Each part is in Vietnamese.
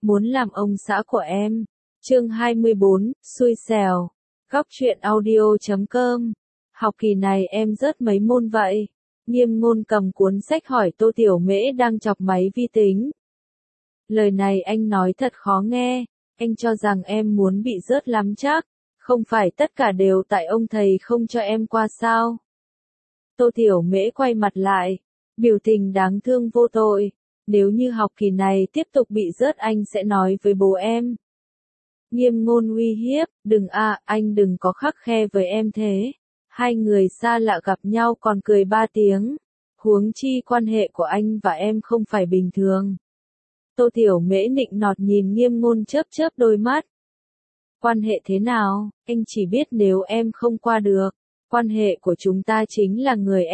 muốn làm ông xã của em. Chương 24, xui xẻo. Góc truyện audio.com. Học kỳ này em rớt mấy môn vậy? Nghiêm Ngôn cầm cuốn sách hỏi Tô Tiểu Mễ đang chọc máy vi tính. Lời này anh nói thật khó nghe, anh cho rằng em muốn bị rớt lắm chắc, không phải tất cả đều tại ông thầy không cho em qua sao? Tô Tiểu Mễ quay mặt lại, biểu tình đáng thương vô tội, nếu như học kỳ này tiếp tục bị rớt anh sẽ nói với bố em. Nghiêm Ngôn uy hiếp, đừng anh đừng có khắt khe với em thế. Hai người xa lạ gặp nhau còn cười 3 tiếng. Huống chi quan hệ của anh và em không phải bình thường. Tô Tiểu Mễ nịnh nọt nhìn Nghiêm Ngôn chớp chớp đôi mắt. Quan hệ thế nào, anh chỉ biết nếu em không qua được. Quan hệ của chúng ta chính là người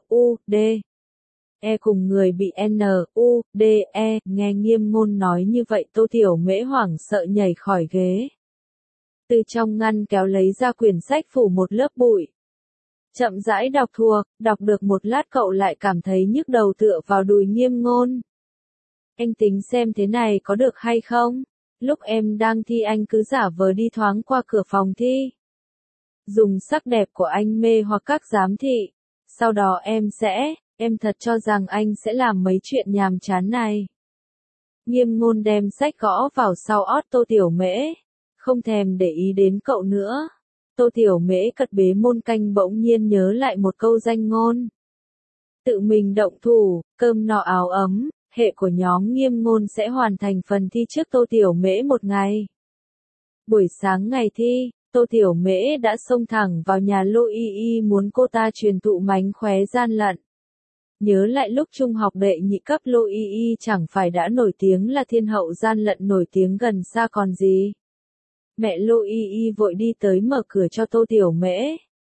N.U.D.E cùng người bị N.U.D.E. Nghe Nghiêm Ngôn nói như vậy Tô Tiểu Mễ hoảng sợ nhảy khỏi ghế. Từ trong ngăn kéo lấy ra quyển sách phủ một lớp bụi. Chậm rãi đọc được một lát cậu lại cảm thấy nhức đầu tựa vào đùi Nghiêm Ngôn. Anh tính xem thế này có được hay không? Lúc em đang thi anh cứ giả vờ đi thoáng qua cửa phòng thi. Dùng sắc đẹp của anh mê hoặc các giám thị. Sau đó em thật cho rằng anh sẽ làm mấy chuyện nhàm chán này. Nghiêm Ngôn đem sách gõ vào sau ót Tô Tiểu Mễ. Không thèm để ý đến cậu nữa. Tô Tiểu Mễ cất bế môn canh bỗng nhiên nhớ lại một câu danh ngôn. Tự mình động thủ, cơm no áo ấm, hệ của nhóm Nghiêm Ngôn sẽ hoàn thành phần thi trước Tô Tiểu Mễ một ngày. Buổi sáng ngày thi, Tô Tiểu Mễ đã xông thẳng vào nhà Lô Y Y muốn cô ta truyền thụ mánh khóe gian lận. Nhớ lại lúc trung học đệ nhị cấp Lô Y Y chẳng phải đã nổi tiếng là thiên hậu gian lận nổi tiếng gần xa còn gì. Mẹ Lô Y Y vội đi tới mở cửa cho Tô Tiểu Mễ.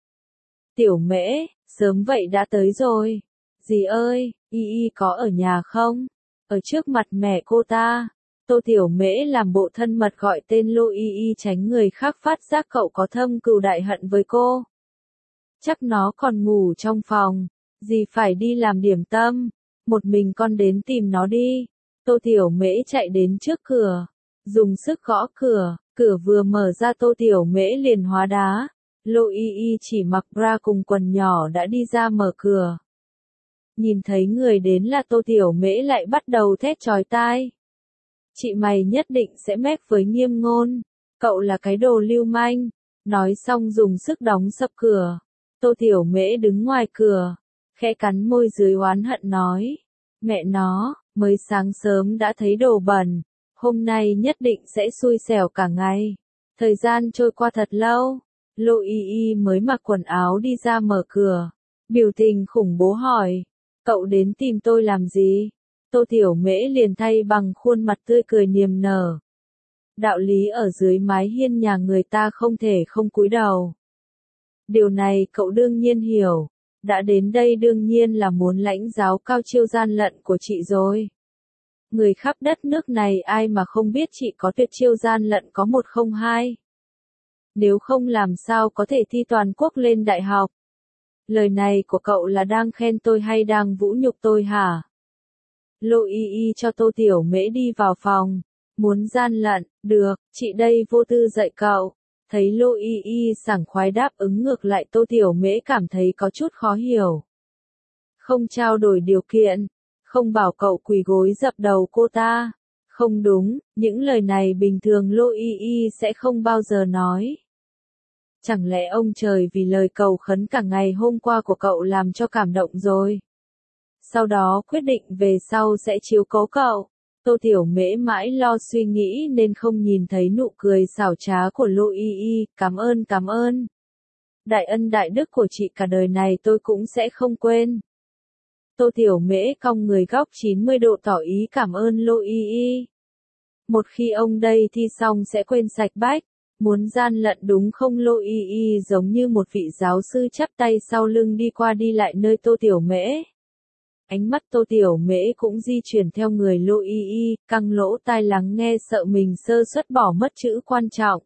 Tiểu Mễ, sớm vậy đã tới rồi. Dì ơi, Y Y có ở nhà không? Ở trước mặt mẹ cô ta. Tô Tiểu Mễ làm bộ thân mật gọi tên Lô Y Y tránh người khác phát giác cậu có thâm cừu đại hận với cô. Chắc nó còn ngủ trong phòng. Dì phải đi làm điểm tâm. Một mình con đến tìm nó đi. Tô Tiểu Mễ chạy đến trước cửa. Dùng sức gõ cửa. Cửa vừa mở ra Tô Tiểu Mễ liền hóa đá. Lô Y Y chỉ mặc bra cùng quần nhỏ đã đi ra mở cửa. Nhìn thấy người đến là Tô Tiểu Mễ lại bắt đầu thét chói tai. Chị mày nhất định sẽ mép với Nghiêm Ngôn. Cậu là cái đồ lưu manh. Nói xong dùng sức đóng sập cửa. Tô Tiểu Mễ đứng ngoài cửa. Khẽ cắn môi dưới oán hận nói. Mẹ nó, mới sáng sớm đã thấy đồ bẩn. Hôm nay nhất định sẽ xui xẻo cả ngày. Thời gian trôi qua thật lâu. Lô Y Y mới mặc quần áo đi ra mở cửa. Biểu tình khủng bố hỏi. Cậu đến tìm tôi làm gì? Tô Tiểu Mễ liền thay bằng khuôn mặt tươi cười niềm nở. Đạo lý ở dưới mái hiên nhà người ta không thể không cúi đầu. Điều này cậu đương nhiên hiểu. Đã đến đây đương nhiên là muốn lãnh giáo cao chiêu gian lận của chị rồi. Người khắp đất nước này ai mà không biết chị có tuyệt chiêu gian lận có 102. Nếu không làm sao có thể thi toàn quốc lên đại học. Lời này của cậu là đang khen tôi hay đang vũ nhục tôi hả? Lô Y Y cho Tô Tiểu Mễ đi vào phòng. Muốn gian lận, được, chị đây vô tư dạy cậu. Thấy Lô Y Y sảng khoái đáp ứng ngược lại Tô Tiểu Mễ cảm thấy có chút khó hiểu. Không trao đổi điều kiện. Không bảo cậu quỳ gối dập đầu cô ta. Không đúng, những lời này bình thường Lô Y Y sẽ không bao giờ nói. Chẳng lẽ ông trời vì lời cầu khấn cả ngày hôm qua của cậu làm cho cảm động rồi? Sau đó quyết định về sau sẽ chiếu cố cậu. Tô Tiểu Mễ mãi lo suy nghĩ nên không nhìn thấy nụ cười xảo trá của Lô Y Y. Cảm ơn. Đại ân đại đức của chị cả đời này tôi cũng sẽ không quên. Tô Tiểu Mễ cong người góc 90 độ tỏ ý cảm ơn Lô Y Y. Một khi ông đây thi xong sẽ quên sạch bách. Muốn gian lận đúng không? Lô Y Y giống như một vị giáo sư chắp tay sau lưng đi qua đi lại nơi Tô Tiểu Mễ. Ánh mắt Tô Tiểu Mễ cũng di chuyển theo người Lô Y Y, căng lỗ tai lắng nghe sợ mình sơ suất bỏ mất chữ quan trọng.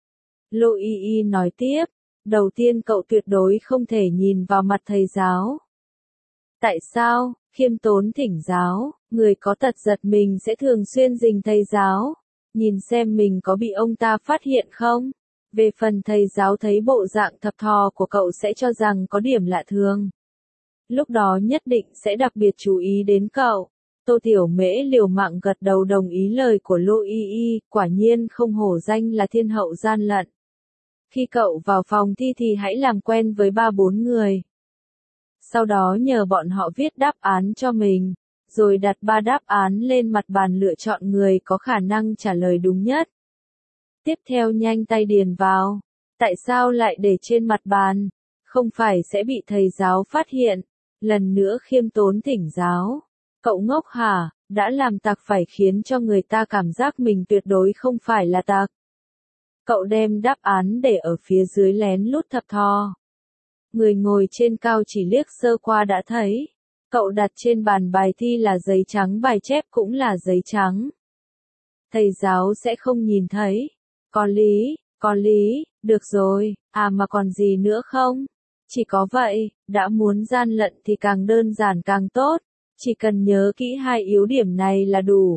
Lô Y Y nói tiếp, đầu tiên cậu tuyệt đối không thể nhìn vào mặt thầy giáo. Tại sao? Khiêm tốn thỉnh giáo, người có tật giật mình sẽ thường xuyên rình thầy giáo. nhìn xem mình có bị ông ta phát hiện không. Về phần thầy giáo thấy bộ dạng thập thò của cậu sẽ cho rằng có điểm lạ thường. Lúc đó nhất định sẽ đặc biệt chú ý đến cậu. Tô Tiểu Mễ liều mạng gật đầu đồng ý lời của Lô Y Y, quả nhiên không hổ danh là thiên hậu gian lận. Khi cậu vào phòng thi thì hãy làm quen với 3-4 người. Sau đó nhờ bọn họ viết đáp án cho mình, rồi đặt 3 đáp án lên mặt bàn lựa chọn người có khả năng trả lời đúng nhất. Tiếp theo nhanh tay điền vào. Tại sao lại để trên mặt bàn? Không phải sẽ bị thầy giáo phát hiện. Lần nữa khiêm tốn thỉnh giáo. Cậu ngốc hả? Đã làm tặc phải khiến cho người ta cảm giác mình tuyệt đối không phải là tặc. Cậu đem đáp án để ở phía dưới lén lút thập thò. Người ngồi trên cao chỉ liếc sơ qua đã thấy. Cậu đặt trên bàn bài thi là giấy trắng, bài chép cũng là giấy trắng. Thầy giáo sẽ không nhìn thấy. Có lý, được rồi, à mà còn gì nữa không? Chỉ có vậy, đã muốn gian lận thì càng đơn giản càng tốt. Chỉ cần nhớ kỹ 2 yếu điểm này là đủ.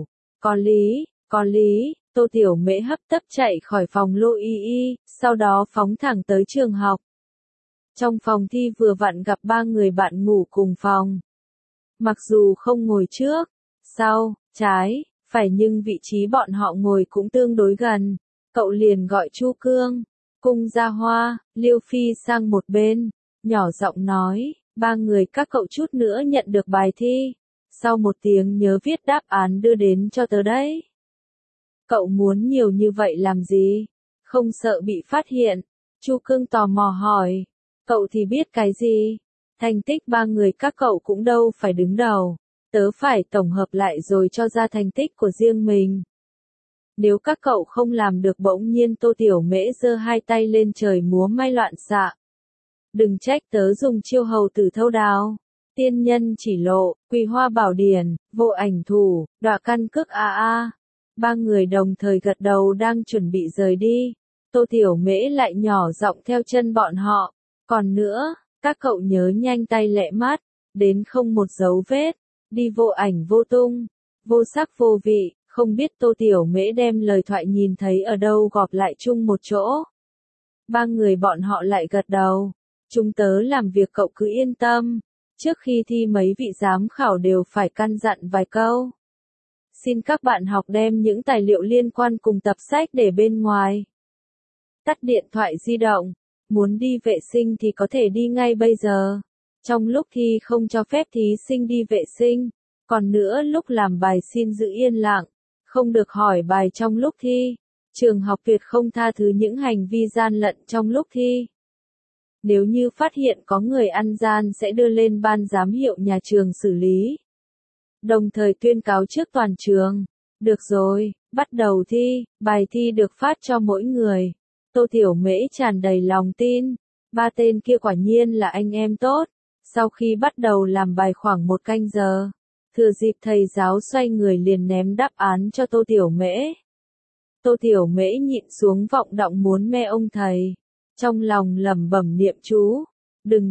Có lý, Tô Tiểu Mễ hấp tấp chạy khỏi phòng Lô Y Y, sau đó phóng thẳng tới trường học. Trong phòng thi vừa vặn gặp 3 người bạn ngủ cùng phòng. Mặc dù không ngồi trước, sau, trái, phải nhưng vị trí bọn họ ngồi cũng tương đối gần. Cậu liền gọi Chu Cương, Cung Gia Hoa, Liêu Phi sang một bên, nhỏ giọng nói, 3 người các cậu chút nữa nhận được bài thi. Sau 1 tiếng nhớ viết đáp án đưa đến cho tớ đấy. Cậu muốn nhiều như vậy làm gì? Không sợ bị phát hiện? Chu Cương tò mò hỏi. Cậu thì biết cái gì? Thành tích 3 người các cậu cũng đâu phải đứng đầu. Tớ phải tổng hợp lại rồi cho ra thành tích của riêng mình. Nếu các cậu không làm được, bỗng nhiên Tô Tiểu Mễ giơ 2 tay lên trời múa may loạn xạ. Đừng trách tớ dùng chiêu hầu tử thâu đao. Tiên nhân chỉ lộ, Quỳ Hoa Bảo Điển, Vô Ảnh Thủ, Đọa Căn Cước a. 3 người đồng thời gật đầu đang chuẩn bị rời đi. Tô Tiểu Mễ lại nhỏ giọng theo chân bọn họ. Còn nữa, các cậu nhớ nhanh tay lẹ mắt, đến không một dấu vết, đi vô ảnh vô tung, vô sắc vô vị. Không biết Tô Tiểu Mễ đem lời thoại nhìn thấy ở đâu gộp lại chung một chỗ. 3 người bọn họ lại gật đầu. Chúng tớ làm việc cậu cứ yên tâm. Trước khi thi mấy vị giám khảo đều phải căn dặn vài câu. Xin các bạn học đem những tài liệu liên quan cùng tập sách để bên ngoài. Tắt điện thoại di động. Muốn đi vệ sinh thì có thể đi ngay bây giờ. Trong lúc thi không cho phép thí sinh đi vệ sinh. Còn nữa, lúc làm bài xin giữ yên lặng. Không được hỏi bài trong lúc thi. Trường học tuyệt không tha thứ những hành vi gian lận trong lúc thi. Nếu như phát hiện có người ăn gian sẽ đưa lên ban giám hiệu nhà trường xử lý. Đồng thời tuyên cáo trước toàn trường. Được rồi, bắt đầu thi, bài thi được phát cho mỗi người. Tô Tiểu Mễ tràn đầy lòng tin. 3 tên kia quả nhiên là anh em tốt. Sau khi bắt đầu làm bài khoảng 1 canh giờ, thừa dịp thầy giáo xoay người liền ném đáp án cho Tô Tiểu Mễ. Tô Tiểu Mễ nhịn xuống vọng động muốn me ông thầy. Trong lòng lẩm bẩm niệm chú. Đừng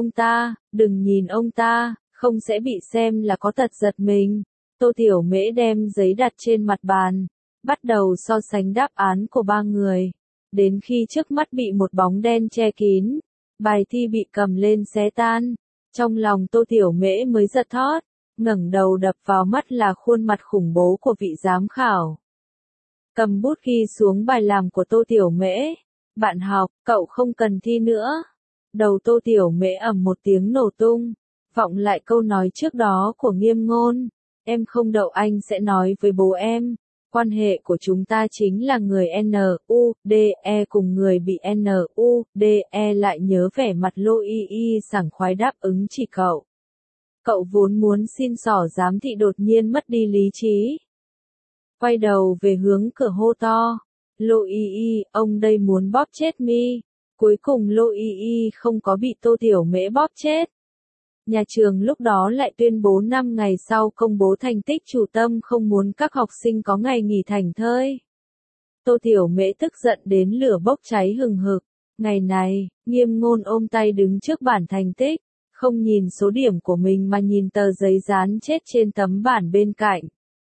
nhìn ông ta, không sẽ bị xem là có tật giật mình. Tô Tiểu Mễ đem giấy đặt trên mặt bàn, bắt đầu so sánh đáp án của 3 người. Đến khi trước mắt bị một bóng đen che kín, bài thi bị cầm lên xé tan. Trong lòng Tô Tiểu Mễ mới giật thót, ngẩng đầu đập vào mắt là khuôn mặt khủng bố của vị giám khảo. Cầm bút ghi xuống bài làm của Tô Tiểu Mễ. Bạn học, cậu không cần thi nữa. Đầu Tô Tiểu Mễ ầm một tiếng nổ tung, vọng lại câu nói trước đó của Nghiêm Ngôn. Em không đậu anh sẽ nói với bố em. Quan hệ của chúng ta chính là người N-U-D-E cùng người bị N-U-D-E lại nhớ vẻ mặt Lô Y Y sảng khoái đáp ứng chỉ cậu. Cậu vốn muốn xin xỏ giám thị đột nhiên mất đi lý trí. Quay đầu về hướng cửa hô to. Lô Y Y, ông đây muốn bóp chết mi. Cuối cùng Lô Y Y không có bị Tô Tiểu Mễ bóp chết. Nhà trường lúc đó lại tuyên bố 5 ngày sau công bố thành tích, chủ tâm không muốn các học sinh có ngày nghỉ thảnh thơi. Tô Tiểu Mễ tức giận đến lửa bốc cháy hừng hực. Ngày này, Nghiêm Ngôn ôm tay đứng trước bản thành tích, không nhìn số điểm của mình mà nhìn tờ giấy dán chết trên tấm bản bên cạnh.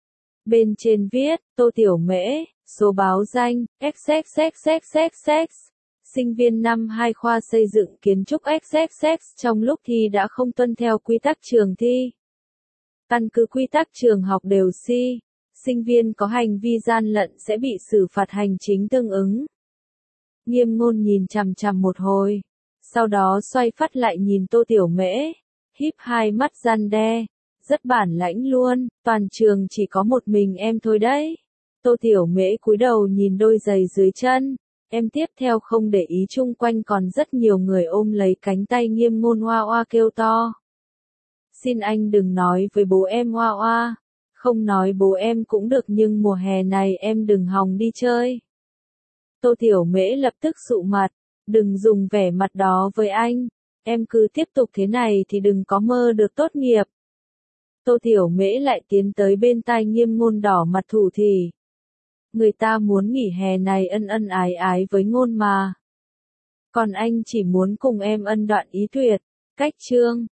Bên trên viết, Tô Tiểu Mễ, số báo danh, XXXXXX. Sinh viên năm 2 khoa xây dựng kiến trúc XXX trong lúc thi đã không tuân theo quy tắc trường thi. Căn cứ quy tắc trường học đều si, sinh viên có hành vi gian lận sẽ bị xử phạt hành chính tương ứng. Nghiêm Ngôn nhìn chằm chằm một hồi, sau đó xoay phát lại nhìn Tô Tiểu Mễ, híp hai mắt răn đe, rất bản lãnh luôn, toàn trường chỉ có một mình em thôi đấy. Tô Tiểu Mễ cúi đầu nhìn đôi giày dưới chân, em tiếp theo không để ý chung quanh còn rất nhiều người ôm lấy cánh tay Nghiêm Ngôn oa oa kêu to. Xin anh đừng nói với bố em oa oa, không nói bố em cũng được nhưng mùa hè này em đừng hòng đi chơi. Tô Tiểu Mễ lập tức sụ mặt, đừng dùng vẻ mặt đó với anh, em cứ tiếp tục thế này thì đừng có mơ được tốt nghiệp. Tô Tiểu Mễ lại tiến tới bên tai Nghiêm Ngôn đỏ mặt thủ thỉ. Người ta muốn nghỉ hè này ân ân ái ái với Ngôn mà. Còn anh chỉ muốn cùng em ân đoạn ý tuyệt, cách chương.